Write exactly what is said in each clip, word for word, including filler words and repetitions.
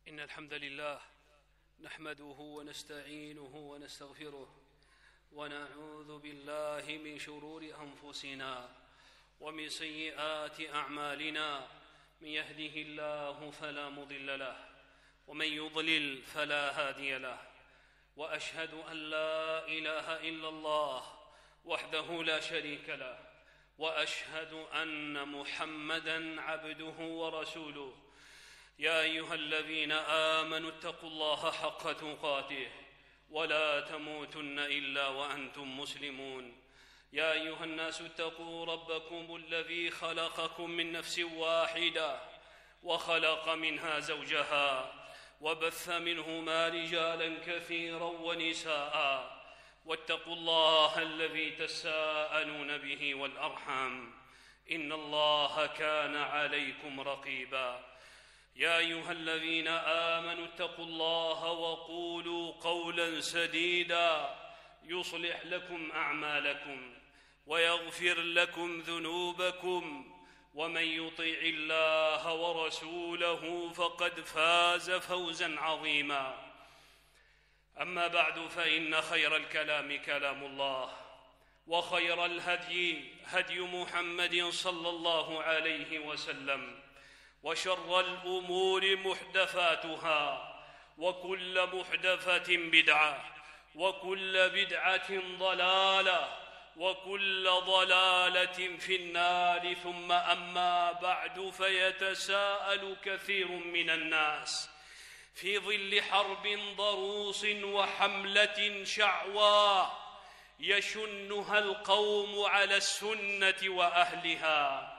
إن الحمد لله نحمده ونستعينه ونستغفره ونعوذ بالله من شرور أنفسنا ومن سيئات أعمالنا. من يهده الله فلا مضل له ومن يضلل فلا هادي له، وأشهد أن لا إله إلا الله وحده لا شريك له، وأشهد أن محمدًا عبده ورسوله. يا أيها الذين آمنوا اتقوا الله حق تقاته ولا تموتن إلا وأنتم مسلمون. يا أيها الناس اتقوا ربكم الذي خلقكم من نفس واحدة وخلق منها زوجها وبث منهما رجالا كثيرا ونساء، واتقوا الله الذي تساءلون به والأرحام إن الله كان عليكم رقيبا. يا أيها الذين آمنوا اتقوا الله وقولوا قولا سديدا يصلح لكم أعمالكم ويغفر لكم ذنوبكم، ومن يطع الله ورسوله فقد فاز فوزا عظيما. أما بعد، فإن خير الكلام كلام الله، وخير الهدي هدي محمد صلى الله عليه وسلم، وشر الأمور محدثاتها، وكل محدثة بدعة، وكل بدعة ضلالة، وكل ضلالة في النار. ثم أما بعد، فيتساءل كثير من الناس في ظل حرب ضروس وحملة شعواء يشنها القوم على السنة وأهلها،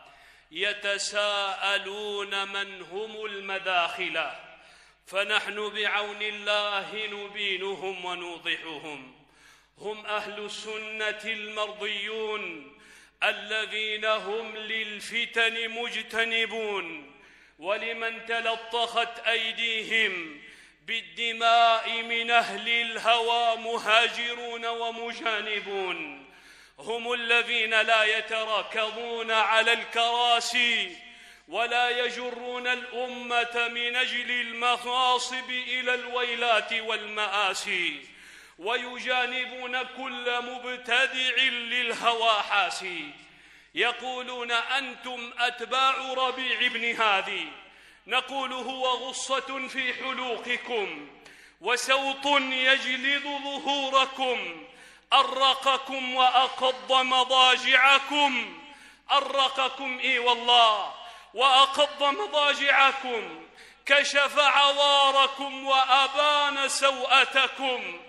يتساءلون من هم المداخلة، فنحن بعون الله نبينهم ونوضحهم. هم أهل السنة المرضيون الذين هم للفتن مجتنبون، ولمن تلطخت أيديهم بالدماء من أهل الهوى مهاجرون ومجانبون. هم الذين لا يتراكضون على الكراسي ولا يجرون الأمة من أجل المغاصب إلى الويلات والمآسي، ويجانبون كل مبتدع للهوى حاسي. يقولون أنتم أتباع ربيع بن هادي، نقول هو غصة في حلوقكم وسوط يجلد ظهوركم، أرقكم وأقض مضاجعكم، أرقكم إي والله وأقض مضاجعكم، كشف عواركم وأبان سوءتكم.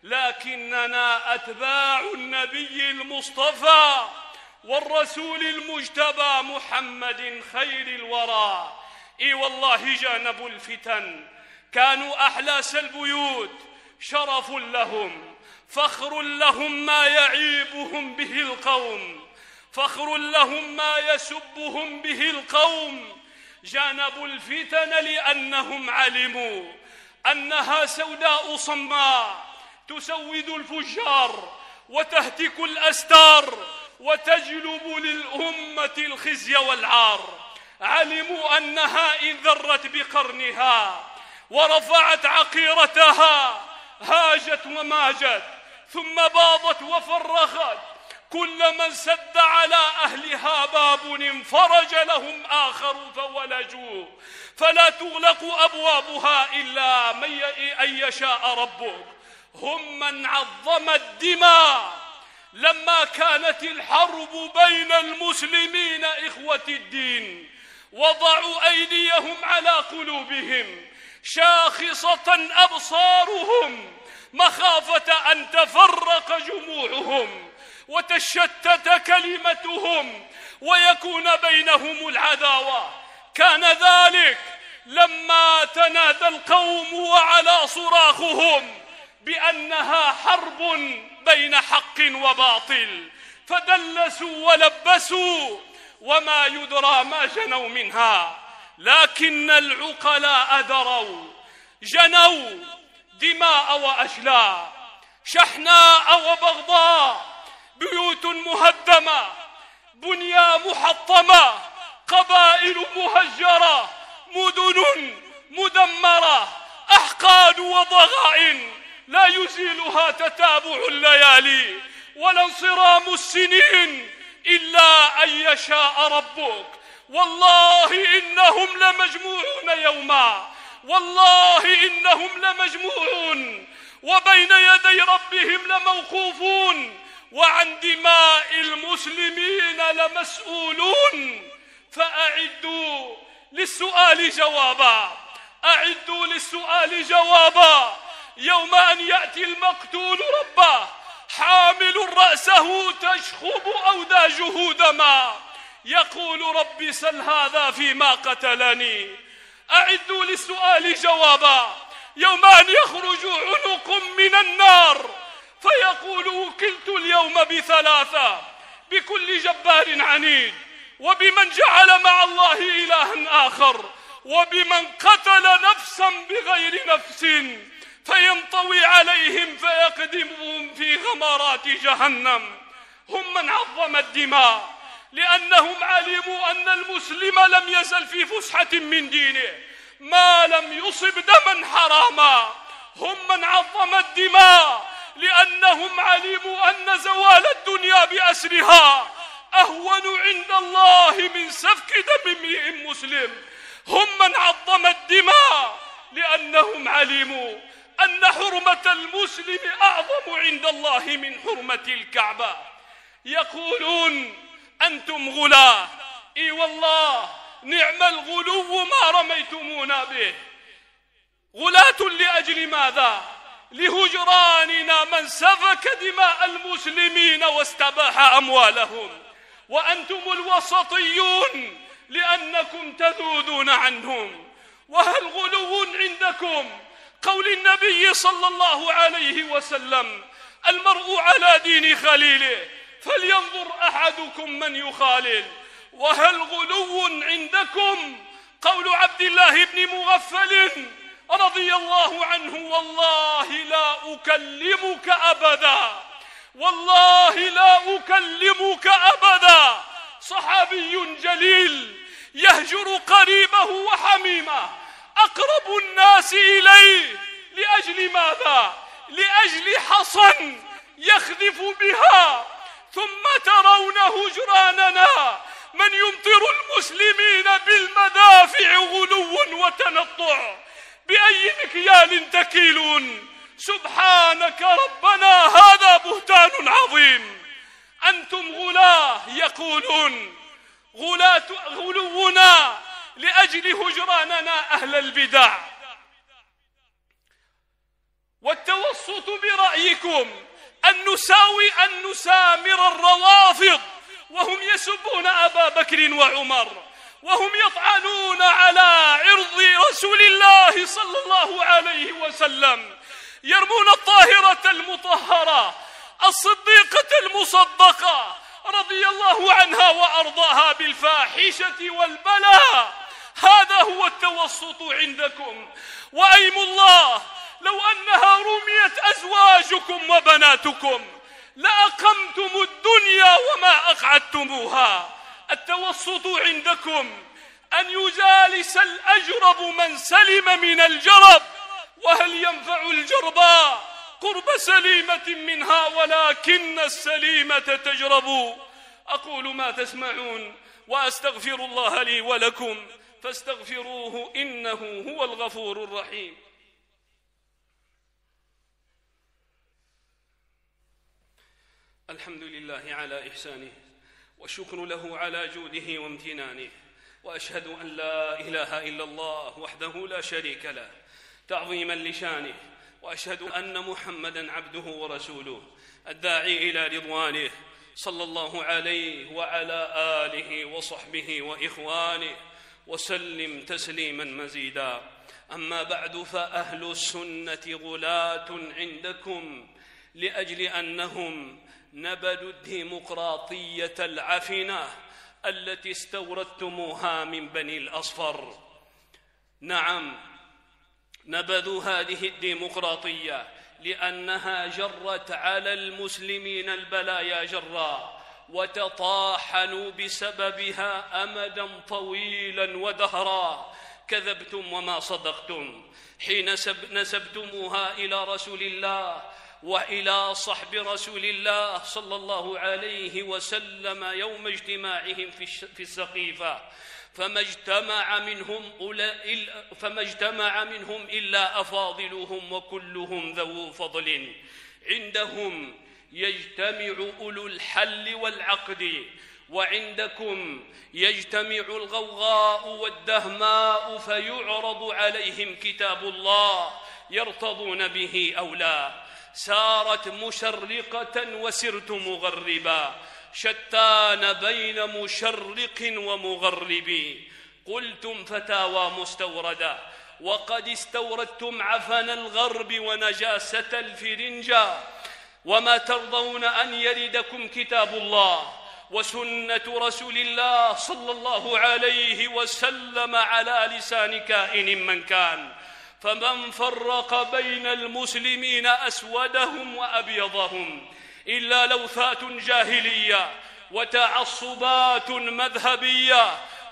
لكننا أتباع النبي المصطفى والرسول المجتبى محمد خير الورى. إي والله جانبوا الفتن، كانوا أحلاس البيوت، شرف لهم، فخر لهم ما يعيبهم به القوم، فخر لهم ما يسبهم به القوم. جانبوا الفتن لأنهم علموا أنها سوداء صماء تسود الفجار وتهتك الأستار وتجلب للأمة الخزي والعار. علموا أنها إن ذرت بقرنها ورفعت عقيرتها هاجت وماجت، ثم باضت وفرخت. كل من سد على أهلها باب انفرج لهم آخر فولجوا، فلا تغلق أبوابها إلا من أن يشاء ربك. هم من عظم الدماء لما كانت الحرب بين المسلمين إخوة الدين، وضعوا أيديهم على قلوبهم شاخصة أبصارهم مخافة أن تفرق جموعهم وتشتت كلمتهم ويكون بينهم العداوة. كان ذلك لما تنادى القوم وعلى صراخهم بأنها حرب بين حق وباطل، فدلسوا ولبسوا وما يدرى ما جنوا منها. لكن العقلاء دروا، جنوا دماء وأشلاء، شحناء وبغضاء، بيوت مهدمة، بنيا محطمة، قبائل مهجرة، مدن مدمرة، أحقاد وضغائن لا يزيلها تتابع الليالي ولا انصرام السنين إلا أن يشاء ربك. والله إنهم لمجموعون يوما، والله إنهم لمجموعون وبين يدي ربهم لموقوفون وعن دماء المسلمين لمسؤولون. فأعدوا للسؤال جوابا، أعدوا للسؤال جوابا يوم أن يأتي المقتول ربه حامل رأسه تشخب أوداجه دما يقول ربي سل هذا فيما قتلني. أعدوا للسؤال جوابا يوم أن يخرج عنق من النار فيقول وكلت اليوم بثلاثة، بكل جبار عنيد، وبمن جعل مع الله إلها آخر، وبمن قتل نفسا بغير نفس، فينطوي عليهم فيقدمهم في غمرات جهنم. هم من عظم الدماء لأنهم علموا أن المسلم لم يزل في فسحة من دينه ما لم يصب دما حراما. هم من عظم الدماء لأنهم علموا أن زوال الدنيا بأسرها أهون عند الله من سفك دم امرئ مسلم. هم من عظم الدماء لأنهم علموا أن حرمة المسلم أعظم عند الله من حرمة الكعبة. يقولون أنتم غلاة، إي والله نعم الغلو ما رميتمونا به. غلاة لأجل ماذا؟ لهجراننا من سفك دماء المسلمين واستباح أموالهم، وأنتم الوسطيون لأنكم تذودون عنهم. وهل غلو عندكم قول النبي صلى الله عليه وسلم المرء على دين خليله فلينظر أحدكم من يخالل؟ وهل غلو عندكم قول عبد الله بن مغفل رضي الله عنه والله لا أكلمك أبدا، والله لا أكلمك أبدا؟ صحابي جليل يهجر قريبه وحميمه أقرب الناس إليه لأجل ماذا؟ لأجل حصن يخذف بها. ثم ترون هجراننا من يمطر المسلمين بالمدافع غلو وتنطع. بأي مكيال تكيلون؟ سبحانك ربنا هذا بهتان عظيم. أنتم غلاة يقولون غلاة غلونا لأجل هجراننا أهل البدع والتوسط برأيكم أن نساوي أن نسامر الروافض وهم يسبون أبا بكر وعمر، وهم يطعنون على عرض رسول الله صلى الله عليه وسلم، يرمون الطاهرة المطهرة الصديقة المصدقة رضي الله عنها وأرضاها بالفاحشة والبلاء. هذا هو التوسط عندكم. وأيم الله لو أنها رميت أزواجكم وبناتكم لأقمتم الدنيا وما أقعدتموها. التوسط عندكم أن يجالس الأجرب من سلم من الجرب، وهل ينفع الجرباء قرب سليمة منها ولكن السليمة تجرب. أقول ما تسمعون وأستغفر الله لي ولكم فاستغفروه إنه هو الغفور الرحيم. الحمد لله على إحسانه والشكر له على جوده وامتنانه، وأشهد أن لا إله إلا الله وحده لا شريك له تعظيما لشانه، وأشهد أن محمدا عبده ورسوله الداعي إلى رضوانه صلى الله عليه وعلى آله وصحبه وإخوانه وسلم تسليما مزيدا. أما بعد، فأهل السنة غلاة عندكم لأجل أنهم نبذوا الديمقراطية العفنة التي استوردتموها من بني الأصفر. نعم، نبذوا هذه الديمقراطية لأنها جرت على المسلمين البلايا جرا، وتطاحنوا بسببها أمدا طويلا ودهرا كذبتم وما صدقتم حين نسبتموها إلى رسول الله وإلى صحب رسول الله صلى الله عليه وسلم يوم اجتماعهم في السقيفة، فما اجتمع منهم فما اجتمع منهم إلا أفاضلهم وكلهم ذو فضل. عندهم يجتمع أولو الحل والعقد، وعندكم يجتمع الغوغاء والدهماء فيعرض عليهم كتاب الله يرتضون به أو لا. سارت مشرقة وسرت مغربا، شتان بين مشرق ومغرب. قلتم فتاوى مستوردة، وقد استوردتم عفن الغرب ونجاسة الفرنجة. وما ترضون أن يردكم كتاب الله وسنة رسول الله صلى الله عليه وسلم على لسان كائن من كان. فمن فرق بين المسلمين أسودهم وأبيضهم إلا لوثات جاهلية وتعصبات مذهبية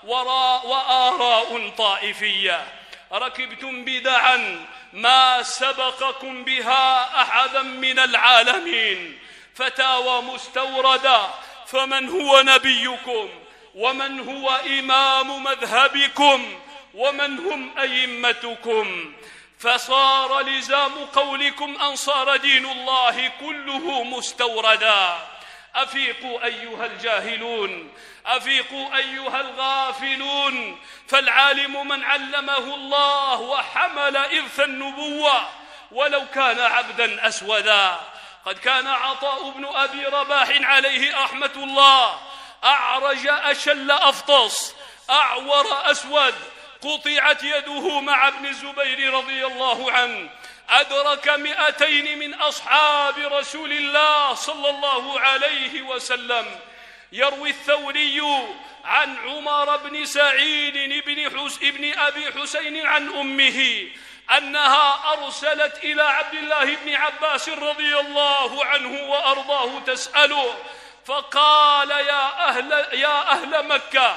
وآراء طائفية. ركبتم بدعا ما سبقكم بها أحدا من العالمين، فتاوى مستوردة. فمن هو نبيكم؟ ومن هو إمام مذهبكم؟ ومن هم أئمتكم؟ فصار لزام قولكم أن صار دين الله كله مستوردا. أفيقوا أيها الجاهلون، أفيقوا أيها الغافلون، فالعالم من علمه الله وحمل إرث النبوة ولو كان عبدا أسودا. قد كان عطاء بن أبي رباح عليه رحمة الله أعرج أشل أفطس أعور أسود، قطعت يده مع ابن الزبير رضي الله عنه. أدرك مئتين من أصحاب رسول الله صلى الله عليه وسلم. يروي الثوري عن عمر بن سعيد بن أبي حسين عن أمه أنها أرسلت إلى عبد الله بن عباس رضي الله عنه وأرضاه تسأله، فقال يا أهل, يا أهل مكة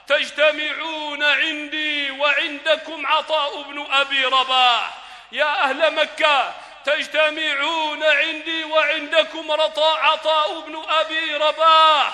تجتمعون عندي وعندكم عطاء بن أبي رباح. يا أهل مكة تجتمعون عندي وعندكم عطاء بن أبي رباح.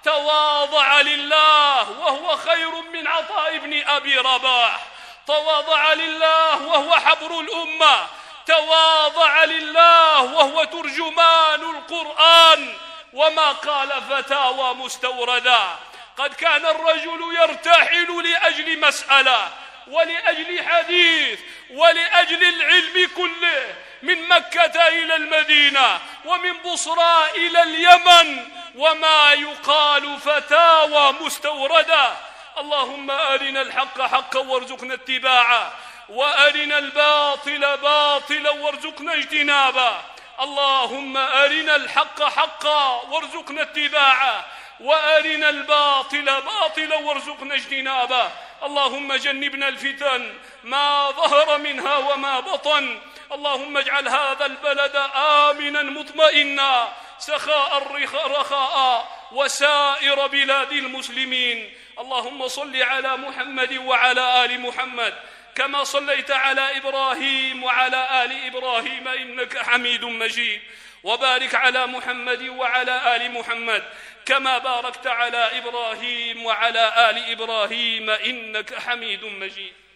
تواضع لله وهو خير من عطاء بن أبي رباح. تواضع لله وهو حبر الأمة. تواضع لله وهو ترجمان القرآن. وما قال فتاوى مستوردا. قد كان الرجل يرتحل لأجل مسألة ولأجل حديث ولأجل العلم كله من مكة إلى المدينة ومن بصرى إلى اليمن، وما يقال فتاوى مستوردة. اللهم أرنا الحق حقا وارزقنا اتباعه، وأرنا الباطل باطلا وارزقنا اجتنابه. اللهم أرنا الحق حقا وارزقنا اتباعه، وأرنا الباطل باطلا وارزقنا اجتنابه. اللهم جنبنا الفتن ما ظهر منها وما بطن. اللهم اجعل هذا البلد آمنا مطمئنا سخاء رخاء وسائر بلاد المسلمين. اللهم صل على محمد وعلى آل محمد كما صليت على إبراهيم وعلى آل إبراهيم إنك حميد مجيد، وبارك على محمد وعلى آل محمد كما باركت على إبراهيم وعلى آل إبراهيم إنك حميد مجيد.